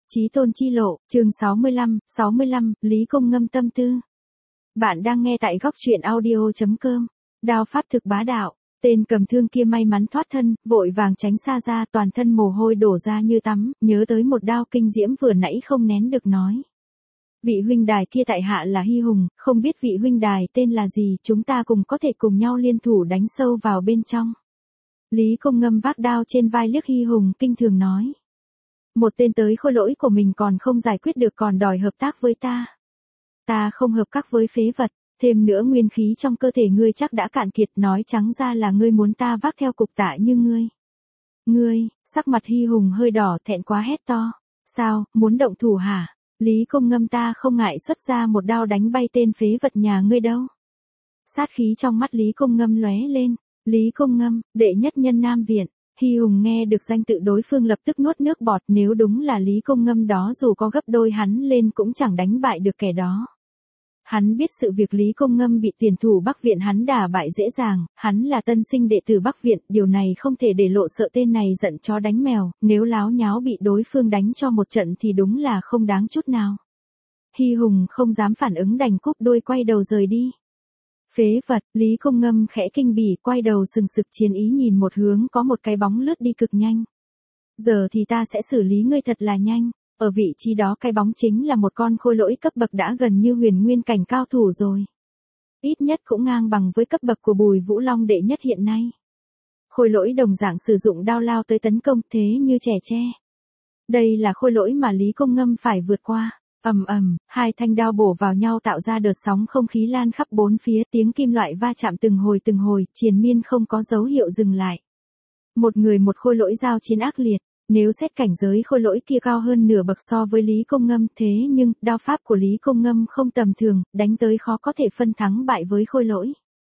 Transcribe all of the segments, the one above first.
Chí tôn chi lộ, chương 65, Lý Công Ngâm tâm tư. Bạn đang nghe tại góc truyện audio.com. Đao pháp thực bá đạo, tên cầm thương kia may mắn thoát thân, vội vàng tránh xa ra, toàn thân mồ hôi đổ ra như tắm, nhớ tới một đao kinh diễm vừa nãy không nén được nói. Vị huynh đài kia tại hạ là Hy Hùng, không biết vị huynh đài tên là gì, chúng ta cùng có thể cùng nhau liên thủ đánh sâu vào bên trong. Lý Công Ngâm vác đao trên vai liếc Hy Hùng kinh thường nói. Một tên tới khôi lỗi của mình còn không giải quyết được còn đòi hợp tác với ta. Ta không hợp tác với phế vật, thêm nữa nguyên khí trong cơ thể ngươi chắc đã cạn kiệt, nói trắng ra là ngươi muốn ta vác theo cục tạ như ngươi. Ngươi, sắc mặt Hy Hùng hơi đỏ thẹn quá hét to. Sao, muốn động thủ hả? Lý Công Ngâm ta không ngại xuất ra một đao đánh bay tên phế vật nhà ngươi đâu. Sát khí trong mắt Lý Công Ngâm lóe lên. Lý Công Ngâm, đệ nhất nhân Nam Viện. Hy Hùng nghe được danh tự đối phương lập tức nuốt nước bọt, nếu đúng là Lý Công Ngâm đó dù có gấp đôi hắn lên cũng chẳng đánh bại được kẻ đó. Hắn biết sự việc Lý Công Ngâm bị tuyển thủ Bắc Viện hắn đả bại dễ dàng, hắn là tân sinh đệ tử Bắc Viện, điều này không thể để lộ, sợ tên này giận chó đánh mèo, nếu láo nháo bị đối phương đánh cho một trận thì đúng là không đáng chút nào. Hy Hùng không dám phản ứng đành cúp đuôi quay đầu rời đi. Phế vật, Lý Công Ngâm khẽ kinh bỉ, quay đầu sừng sực chiến ý nhìn một hướng có một cái bóng lướt đi cực nhanh. Giờ thì ta sẽ xử lý ngươi thật là nhanh, ở vị trí đó cái bóng chính là một con khôi lỗi cấp bậc đã gần như huyền nguyên cảnh cao thủ rồi. Ít nhất cũng ngang bằng với cấp bậc của Bùi Vũ Long đệ nhất hiện nay. Khôi lỗi đồng dạng sử dụng đao lao tới tấn công thế như trẻ tre. Đây là khôi lỗi mà Lý Công Ngâm phải vượt qua. Ầm ầm, hai thanh đao bổ vào nhau tạo ra đợt sóng không khí lan khắp bốn phía, tiếng kim loại va chạm từng hồi, triền miên không có dấu hiệu dừng lại. Một người một khôi lỗi giao chiến ác liệt, nếu xét cảnh giới khôi lỗi kia cao hơn nửa bậc so với Lý Công Ngâm, thế nhưng đao pháp của Lý Công Ngâm không tầm thường, đánh tới khó có thể phân thắng bại với khôi lỗi.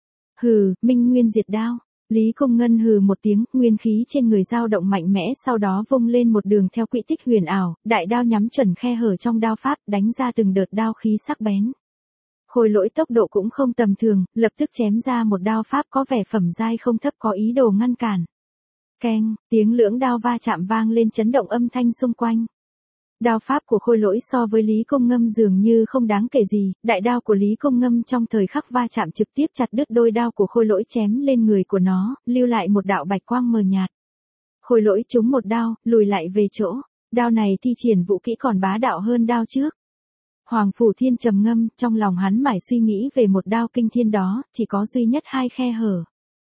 Hừ, Minh Nguyên diệt đao. Lý Công Ngân hừ một tiếng, nguyên khí trên người dao động mạnh mẽ, sau đó vung lên một đường theo quỹ tích huyền ảo, đại đao nhắm chuẩn khe hở trong đao pháp, đánh ra từng đợt đao khí sắc bén. Khôi lỗi tốc độ cũng không tầm thường, lập tức chém ra một đao pháp có vẻ phẩm giai không thấp, có ý đồ ngăn cản. Keng, tiếng lưỡng đao va chạm vang lên chấn động âm thanh xung quanh. Đao pháp của khôi lỗi so với Lý Công Ngâm dường như không đáng kể gì, đại đao của Lý Công Ngâm trong thời khắc va chạm trực tiếp chặt đứt đôi đao của khôi lỗi chém lên người của nó, lưu lại một đạo bạch quang mờ nhạt. Khôi lỗi trúng một đao, lùi lại về chỗ, đao này thi triển vũ kỹ còn bá đạo hơn đao trước. Hoàng Phủ Thiên trầm ngâm, trong lòng hắn mải suy nghĩ về một đao kinh thiên đó, chỉ có duy nhất 2 khe hở.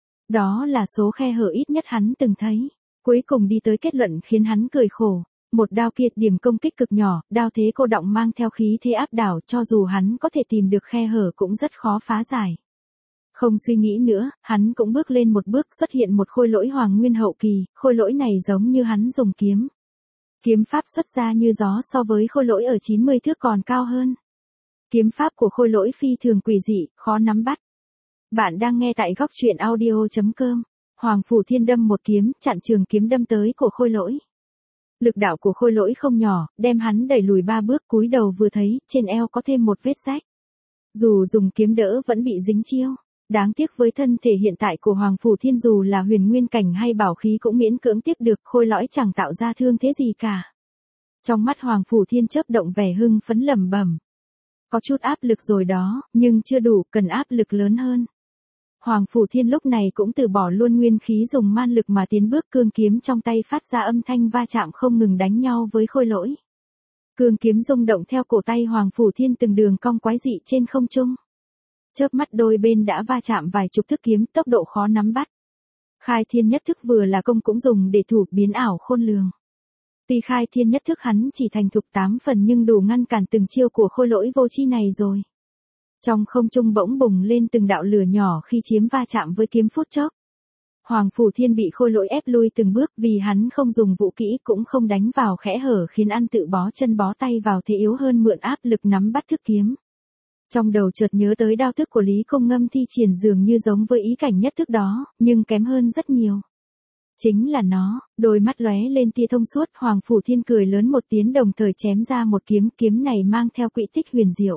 Đó là số khe hở ít nhất hắn từng thấy, cuối cùng đi tới kết luận khiến hắn cười khổ. Một đao kia điểm công kích cực nhỏ, đao thế cô động mang theo khí thế áp đảo, cho dù hắn có thể tìm được khe hở cũng rất khó phá giải. Không suy nghĩ nữa, hắn cũng bước lên một bước, xuất hiện một khôi lỗi hoàng nguyên hậu kỳ, khôi lỗi này giống như hắn dùng kiếm. Kiếm pháp xuất ra như gió so với khôi lỗi ở 90 thước còn cao hơn. Kiếm pháp của khôi lỗi phi thường quỷ dị, khó nắm bắt. Bạn đang nghe tại góc truyện audio.com. Hoàng Phủ Thiên đâm một kiếm, chặn trường kiếm đâm tới của khôi lỗi. Lực đạo của khôi lỗi không nhỏ, đem hắn đẩy lùi 3 bước, cúi đầu vừa thấy, trên eo có thêm một vết rách. Dù dùng kiếm đỡ vẫn bị dính chiêu. Đáng tiếc với thân thể hiện tại của Hoàng Phủ Thiên dù là huyền nguyên cảnh hay bảo khí cũng miễn cưỡng tiếp được, khôi lỗi chẳng tạo ra thương thế gì cả. Trong mắt Hoàng Phủ Thiên chớp động vẻ hưng phấn lẩm bẩm. Có chút áp lực rồi đó, nhưng chưa đủ, cần áp lực lớn hơn. Hoàng Phủ Thiên lúc này cũng từ bỏ luôn nguyên khí dùng man lực mà tiến bước, cương kiếm trong tay phát ra âm thanh va chạm không ngừng đánh nhau với khôi lỗi. Cương kiếm rung động theo cổ tay Hoàng Phủ Thiên từng đường cong quái dị trên không trung. Chớp mắt đôi bên đã va chạm vài chục thức kiếm, tốc độ khó nắm bắt. Khai Thiên nhất thức vừa là công cũng dùng để thủ biến ảo khôn lường. Tuy Khai Thiên nhất thức hắn chỉ thành thục 8 phần nhưng đủ ngăn cản từng chiêu của khôi lỗi vô tri này rồi. Trong không trung bỗng bùng lên từng đạo lửa nhỏ khi chiếm va chạm với kiếm phút chốc. Hoàng Phủ Thiên bị khôi lỗi ép lui từng bước vì hắn không dùng vũ kỹ cũng không đánh vào kẽ hở khiến ăn tự bó chân bó tay vào thế yếu hơn mượn áp lực nắm bắt thức kiếm. Trong đầu chợt nhớ tới đao thức của Lý Công Ngâm thi triển dường như giống với ý cảnh nhất thức đó, nhưng kém hơn rất nhiều. Chính là nó, đôi mắt lóe lên tia thông suốt, Hoàng Phủ Thiên cười lớn một tiếng đồng thời chém ra một kiếm, kiếm này mang theo quỹ tích huyền diệu.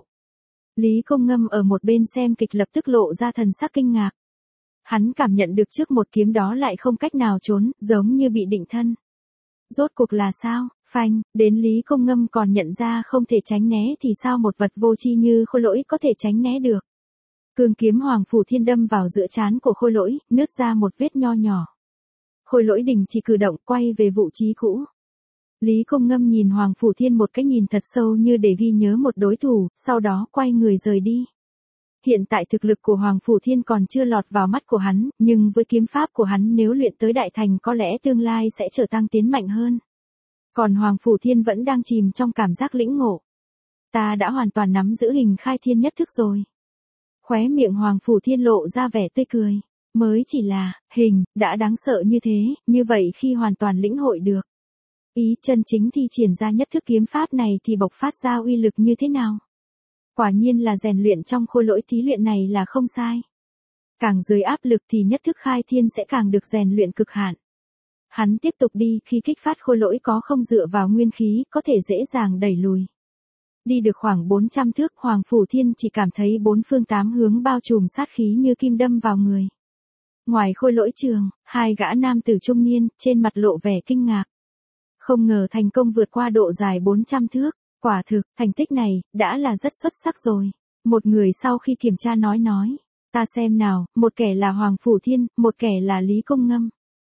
Lý Công Ngâm ở một bên xem kịch lập tức lộ ra thần sắc kinh ngạc. Hắn cảm nhận được trước một kiếm đó lại không cách nào trốn, giống như bị định thân. Rốt cuộc là sao? Phanh, đến Lý Công Ngâm còn nhận ra không thể tránh né thì sao một vật vô tri như Khôi Lỗi có thể tránh né được. Cương kiếm Hoàng Phủ Thiên đâm vào giữa trán của Khôi Lỗi, nứt ra một vết nho nhỏ. Khôi Lỗi đình chỉ cử động, quay về vị trí cũ. Lý Công Ngâm nhìn Hoàng Phủ Thiên một cái nhìn thật sâu như để ghi nhớ một đối thủ, sau đó quay người rời đi. Hiện tại thực lực của Hoàng Phủ Thiên còn chưa lọt vào mắt của hắn, nhưng với kiếm pháp của hắn nếu luyện tới đại thành có lẽ tương lai sẽ trở tăng tiến mạnh hơn. Còn Hoàng Phủ Thiên vẫn đang chìm trong cảm giác lĩnh ngộ. Ta đã hoàn toàn nắm giữ hình khai thiên nhất thức rồi. Khóe miệng Hoàng Phủ Thiên lộ ra vẻ tươi cười. Mới chỉ là, hình, đã đáng sợ như thế, như vậy khi hoàn toàn lĩnh hội được. Ý chân chính thi triển ra nhất thức kiếm pháp này thì bộc phát ra uy lực như thế nào? Quả nhiên là rèn luyện trong Khôi Lỗi thí luyện này là không sai. Càng dưới áp lực thì nhất thức khai thiên sẽ càng được rèn luyện cực hạn. Hắn tiếp tục đi, khi kích phát Khôi Lỗi có không dựa vào nguyên khí, có thể dễ dàng đẩy lùi. Đi được khoảng 400 thước, Hoàng Phủ Thiên chỉ cảm thấy bốn phương tám hướng bao trùm sát khí như kim đâm vào người. Ngoài Khôi Lỗi trường, hai gã nam tử trung niên, trên mặt lộ vẻ kinh ngạc. Không ngờ thành công vượt qua độ dài 400 thước, quả thực, thành tích này, đã là rất xuất sắc rồi. Một người sau khi kiểm tra nói, ta xem nào, một kẻ là Hoàng Phủ Thiên, một kẻ là Lý Công Ngâm.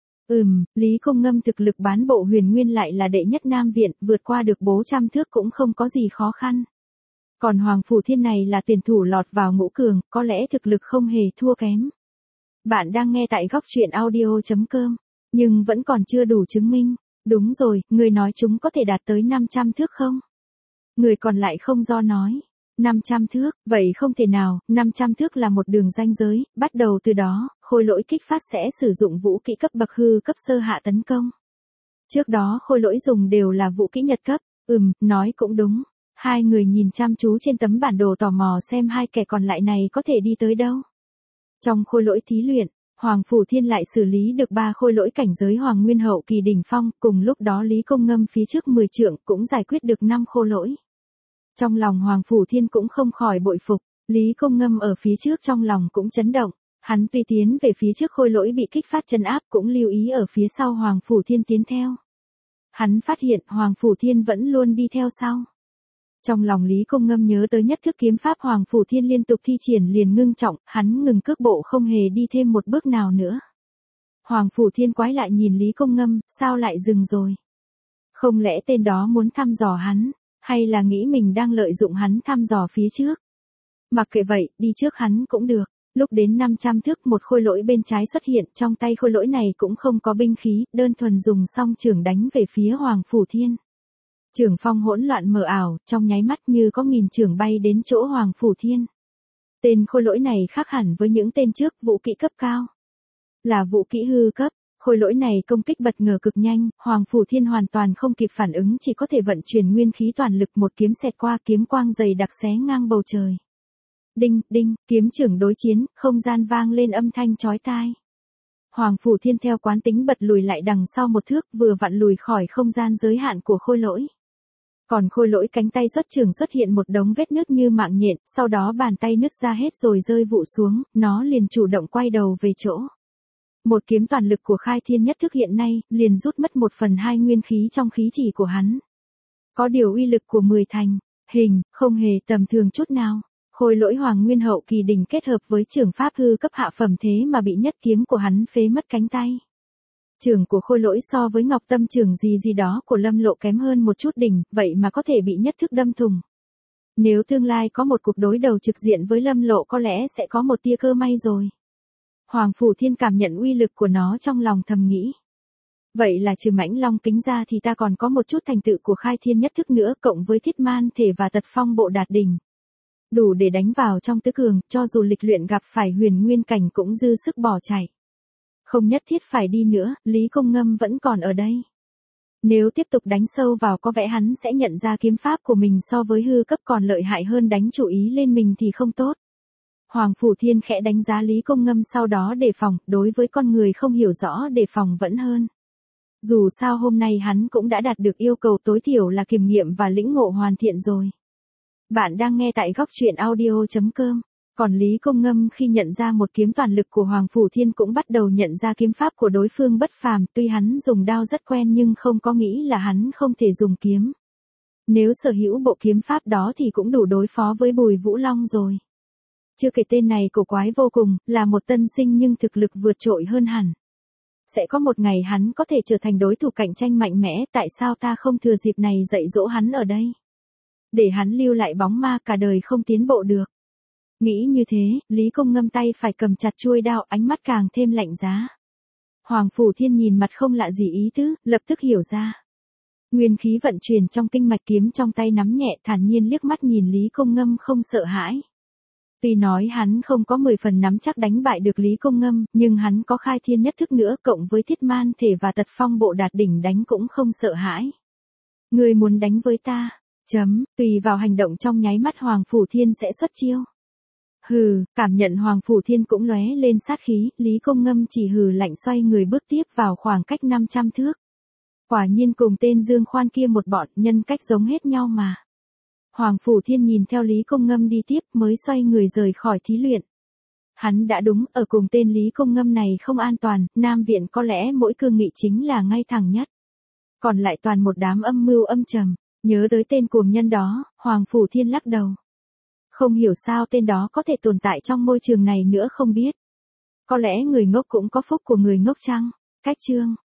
Lý Công Ngâm thực lực bán bộ huyền nguyên lại là đệ nhất Nam Viện, vượt qua được 400 thước cũng không có gì khó khăn. Còn Hoàng Phủ Thiên này là tuyển thủ lọt vào ngũ cường, có lẽ thực lực không hề thua kém. Bạn đang nghe tại góc truyện audio.com, nhưng vẫn còn chưa đủ chứng minh. Đúng rồi, người nói chúng có thể đạt tới 500 thước không? Người còn lại không do nói. 500 thước, vậy không thể nào, 500 thước là một đường ranh giới, bắt đầu từ đó, Khôi Lỗi kích phát sẽ sử dụng vũ kỹ cấp bậc hư cấp sơ hạ tấn công. Trước đó Khôi Lỗi dùng đều là vũ kỹ nhật cấp, nói cũng đúng. Hai người nhìn chăm chú trên tấm bản đồ tò mò xem hai kẻ còn lại này có thể đi tới đâu. Trong Khôi Lỗi thí luyện, Hoàng Phủ Thiên lại xử lý được 3 Khôi Lỗi cảnh giới Hoàng Nguyên hậu kỳ đỉnh phong, cùng lúc đó Lý Công Ngâm phía trước 10 trượng cũng giải quyết được 5 Khôi Lỗi. Trong lòng Hoàng Phủ Thiên cũng không khỏi bội phục, Lý Công Ngâm ở phía trước trong lòng cũng chấn động, hắn tuy tiến về phía trước Khôi Lỗi bị kích phát chân áp cũng lưu ý ở phía sau Hoàng Phủ Thiên tiến theo. Hắn phát hiện Hoàng Phủ Thiên vẫn luôn đi theo sau. Trong lòng Lý Công Ngâm nhớ tới nhất thức kiếm pháp Hoàng Phủ Thiên liên tục thi triển liền ngưng trọng, hắn ngừng cước bộ không hề đi thêm một bước nào nữa. Hoàng Phủ Thiên quái lại nhìn Lý Công Ngâm, sao lại dừng rồi? Không lẽ tên đó muốn thăm dò hắn, hay là nghĩ mình đang lợi dụng hắn thăm dò phía trước? Mặc kệ vậy, đi trước hắn cũng được. Lúc đến 500 thước một Khôi Lỗi bên trái xuất hiện, trong tay Khôi Lỗi này cũng không có binh khí, đơn thuần dùng song chưởng đánh về phía Hoàng Phủ Thiên. Chưởng phong hỗn loạn mờ ảo, trong nháy mắt như có nghìn chưởng bay đến chỗ Hoàng Phủ Thiên. Tên Khôi Lỗi này khác hẳn với những tên trước, vũ kỹ cấp cao. Là vũ kỹ hư cấp, Khôi Lỗi này công kích bất ngờ cực nhanh, Hoàng Phủ Thiên hoàn toàn không kịp phản ứng chỉ có thể vận chuyển nguyên khí toàn lực một kiếm xẹt qua kiếm quang dày đặc xé ngang bầu trời. Đinh, đinh, kiếm chưởng đối chiến, không gian vang lên âm thanh chói tai. Hoàng Phủ Thiên theo quán tính bật lùi lại đằng sau một thước vừa vặn lùi khỏi không gian giới hạn của Khôi Lỗi. Còn Khôi Lỗi cánh tay xuất chưởng xuất hiện một đống vết nứt như mạng nhện, sau đó bàn tay nứt ra hết rồi rơi vụt xuống, nó liền chủ động quay đầu về chỗ. Một kiếm toàn lực của khai thiên nhất thức hiện nay, liền rút mất 1/2 nguyên khí trong khí chỉ của hắn. Có điều uy lực của 10 thành, hình, không hề tầm thường chút nào. Khôi Lỗi Hoàng Nguyên hậu kỳ đỉnh kết hợp với chưởng pháp hư cấp hạ phẩm thế mà bị nhất kiếm của hắn phế mất cánh tay. Chưởng của Khôi Lỗi so với Ngọc Tâm chưởng gì đó của Lâm Lộ kém hơn một chút đỉnh, vậy mà có thể bị nhất thức đâm thủng. Nếu tương lai có một cuộc đối đầu trực diện với Lâm Lộ có lẽ sẽ có một tia cơ may rồi. Hoàng Phủ Thiên cảm nhận uy lực của nó trong lòng thầm nghĩ. Vậy là trừ Mãnh Long kính ra thì ta còn có một chút thành tựu của khai thiên nhất thức nữa cộng với Thiết Man thể và Tật Phong bộ đạt đỉnh. Đủ để đánh vào trong tứ cường, cho dù lịch luyện gặp phải huyền nguyên cảnh cũng dư sức bỏ chạy. Không nhất thiết phải đi nữa, Lý Công Ngâm vẫn còn ở đây. Nếu tiếp tục đánh sâu vào có vẻ hắn sẽ nhận ra kiếm pháp của mình so với hư cấp còn lợi hại hơn đánh chủ ý lên mình thì không tốt. Hoàng Phủ Thiên khẽ đánh giá Lý Công Ngâm sau đó đề phòng, đối với con người không hiểu rõ đề phòng vẫn hơn. Dù sao hôm nay hắn cũng đã đạt được yêu cầu tối thiểu là kiểm nghiệm và lĩnh ngộ hoàn thiện rồi. Bạn đang nghe tại góc truyện audio.com. Còn Lý Công Ngâm khi nhận ra một kiếm toàn lực của Hoàng Phủ Thiên cũng bắt đầu nhận ra kiếm pháp của đối phương bất phàm, tuy hắn dùng đao rất quen nhưng không có nghĩ là hắn không thể dùng kiếm. Nếu sở hữu bộ kiếm pháp đó thì cũng đủ đối phó với Bùi Vũ Long rồi. Chưa kể tên này cổ quái vô cùng, là một tân sinh nhưng thực lực vượt trội hơn hẳn. Sẽ có một ngày hắn có thể trở thành đối thủ cạnh tranh mạnh mẽ, tại sao ta không thừa dịp này dạy dỗ hắn ở đây? Để hắn lưu lại bóng ma cả đời không tiến bộ được. Nghĩ như thế, Lý Công Ngâm tay phải cầm chặt chuôi đao, ánh mắt càng thêm lạnh giá. Hoàng Phủ Thiên nhìn mặt không lạ gì ý tứ, lập tức hiểu ra. Nguyên khí vận chuyển trong kinh mạch, kiếm trong tay nắm nhẹ, thản nhiên liếc mắt nhìn Lý Công Ngâm không sợ hãi. Tuy nói hắn không có 10 phần nắm chắc đánh bại được Lý Công Ngâm, nhưng hắn có khai thiên nhất thức nữa, cộng với thiết man thể và tật phong bộ đạt đỉnh đánh cũng không sợ hãi. Ngươi muốn đánh với ta? Tùy vào hành động trong nháy mắt Hoàng Phủ Thiên sẽ xuất chiêu. Hừ, cảm nhận Hoàng Phủ Thiên cũng lóe lên sát khí, Lý Công Ngâm chỉ hừ lạnh xoay người bước tiếp vào khoảng cách 500 thước. Quả nhiên cùng tên Dương Khoan kia một bọn, nhân cách giống hết nhau mà. Hoàng Phủ Thiên nhìn theo Lý Công Ngâm đi tiếp mới xoay người rời khỏi thí luyện. Hắn đã đúng, ở cùng tên Lý Công Ngâm này không an toàn, Nam Viện có lẽ mỗi cương nghị chính là ngay thẳng nhất. Còn lại toàn một đám âm mưu âm trầm, nhớ tới tên cuồng nhân đó, Hoàng Phủ Thiên lắc đầu. Không hiểu sao tên đó có thể tồn tại trong môi trường này nữa không biết. Có lẽ người ngốc cũng có phúc của người ngốc chăng? Cách chương